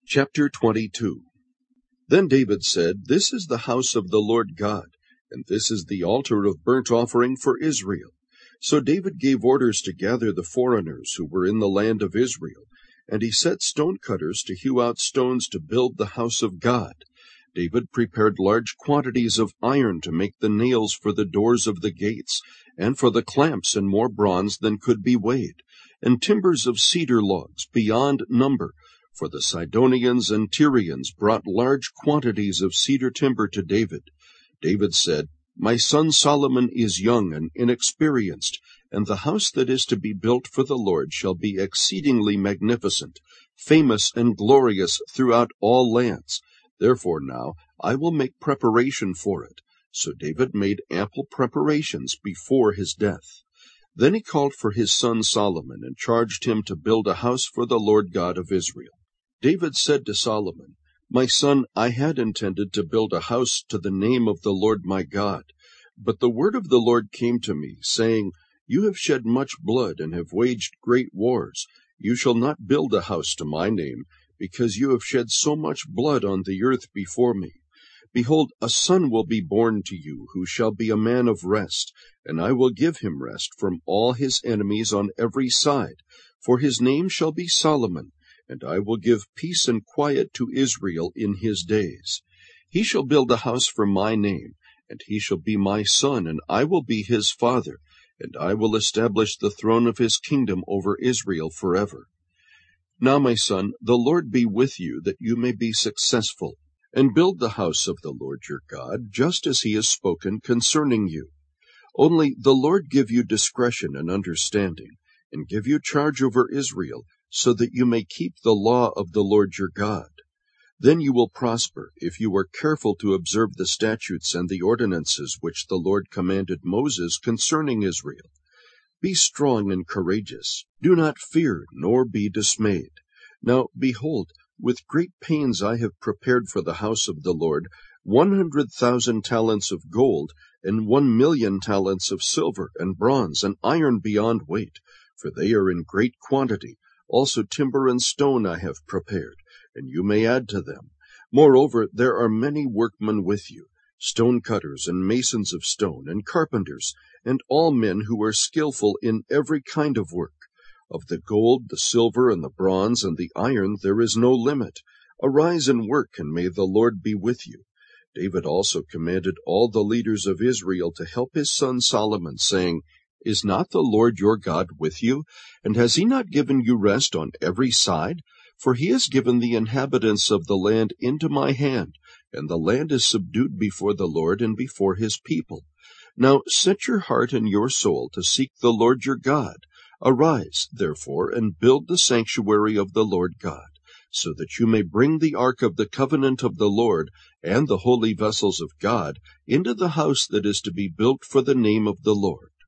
Chapter 22. Then David said, This is the house of the Lord God, and this is the altar of burnt offering for Israel. So David gave orders to gather the foreigners who were in the land of Israel, and he set stone cutters to hew out stones to build the house of God. David prepared large quantities of iron to make the nails for the doors of the gates, and for the clamps and more bronze than could be weighed, and timbers of cedar logs beyond number. For the Sidonians and Tyrians brought large quantities of cedar timber to David. David said, My son Solomon is young and inexperienced, and the house that is to be built for the Lord shall be exceedingly magnificent, famous and glorious throughout all lands. Therefore now I will make preparation for it. So David made ample preparations before his death. Then he called for his son Solomon and charged him to build a house for the Lord God of Israel. David said to Solomon, My son, I had intended to build a house to the name of the Lord my God. But the word of the Lord came to me, saying, You have shed much blood and have waged great wars. You shall not build a house to my name, because you have shed so much blood on the earth before me. Behold, a son will be born to you, who shall be a man of rest, and I will give him rest from all his enemies on every side. For his name shall be Solomon, and I will give peace and quiet to Israel in his days. He shall build a house for my name, and he shall be my son, and I will be his father, and I will establish the throne of his kingdom over Israel forever. Now, my son, the Lord be with you, that you may be successful, and build the house of the Lord your God, just as he has spoken concerning you. Only the Lord give you discretion and understanding, and give you charge over Israel, so that you may keep the law of the Lord your God. Then you will prosper, if you are careful to observe the statutes and the ordinances which the Lord commanded Moses concerning Israel. Be strong and courageous. Do not fear, nor be dismayed. Now, behold, with great pains I have prepared for the house of the Lord 100,000 talents of gold, and 1,000,000 talents of silver, and bronze, and iron beyond weight, for they are in great quantity. Also timber and stone I have prepared, and you may add to them. Moreover, there are many workmen with you, stone cutters and masons of stone, and carpenters, and all men who are skillful in every kind of work. Of the gold, the silver, and the bronze, and the iron there is no limit. Arise and work, and may the Lord be with you. David also commanded all the leaders of Israel to help his son Solomon, saying, Is not the Lord your God with you? And has he not given you rest on every side? For he has given the inhabitants of the land into my hand, and the land is subdued before the Lord and before his people. Now set your heart and your soul to seek the Lord your God. Arise, therefore, and build the sanctuary of the Lord God, so that you may bring the ark of the covenant of the Lord and the holy vessels of God into the house that is to be built for the name of the Lord.